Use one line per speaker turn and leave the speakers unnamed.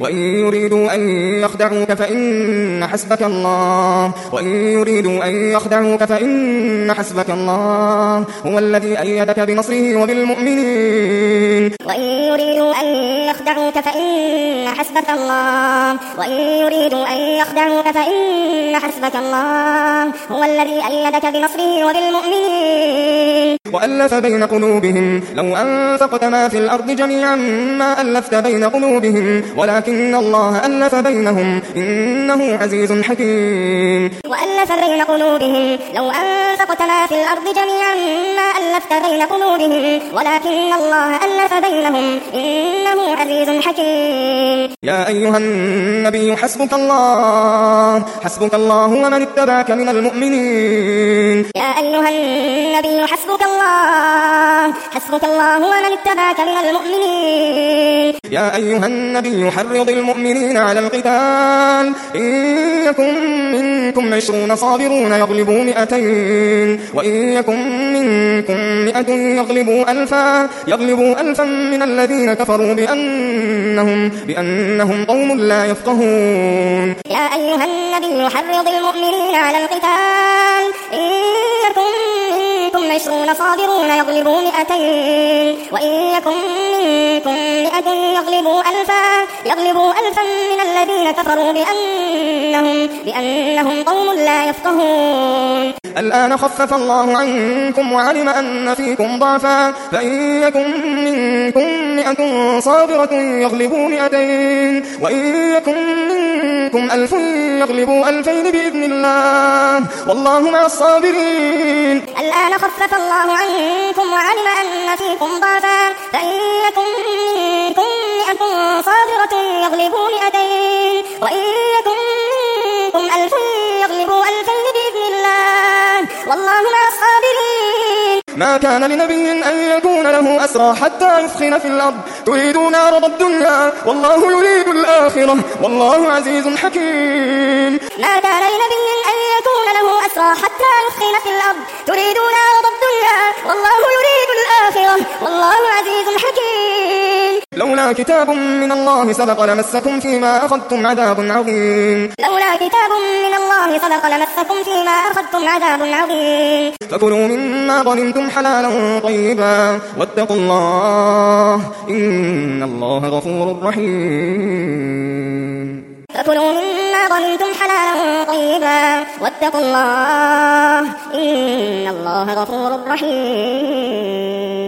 وإن يريدوا أن يخدعوك فإن حسبك الله حسبك الله هو الذي أيدك بنصره وبالمؤمنين
وإن يريدوا أن يخدعوك فإن حسبك الله هو الذي أيدك بنصره وبالمؤمنين
وألف بين قلوبهم لو أنفقت ما في الأرض جميعا ما ألفت بين قلوبهم ولكن الله ألف بينهم إنه عزيز حكيم
وألف بين قلوبهم لو أنفقت ما في الأرض جميعا ما ألفت بين قلوبهم ولكن الله ألف بينهم إنه عزيز حكيم
يا أيها النبي حسبك الله ومن اتبعك من المؤمنين
يا أيها النبي حسبك الله ومن اتبعك من المؤمنين
يا أيها النبي حرض المؤمنين على القتال إن يكن منكم 20 صابرون يغلبوا 200 وإن يكن منكم 100 يغلبوا ألفا من الذين كفروا بأنهم قوم لا يفقهون
يا أيها النبي حرض المؤمنين على القتال إن يكن منكم 20 صابرون يغلبوا 200 وإن يكن منكم 100 يغلبوا ألفا من الذين كفروا بأنهم قوم لا يفقهون
الآن خفف الله عنكم وعلم أن فيكم ضعفا فإن يكن منكم 100 صابرة يغلبوا 200 وإن يكن منكم 1000 يغلبوا 2000 بإذن الله والله مع الصابرين
الآن خفف الله عنكم وعلم أن فيكم ضعفا فإن يكن منكم 100 صابرة يغلبوا 200 وإن يكن منكم 1000 يغلبوا 2000 بإذن الله والله مع الصابرين
ما كان لنبي أن يكون له أسرى حتى يثخن في الأرض تريدون عرض الدنيا والله يريد الآخرة والله عزيز حكيم
ما كان لنبي أن يكون له أسرى حتى يثخن في الأرض تريدون عرض الدنيا والله يريد الآخرة والله عزيز حكيم
لولا كتاب من الله سبق لمسكم فيما أخذتم عذاب عظيم فكلوا مما غنمتم حلالا طيبا واتقوا الله إن الله غفور رحيم
فكلوا مما غنمتم حلالا طيبا واتقوا الله إن الله غفور رحيم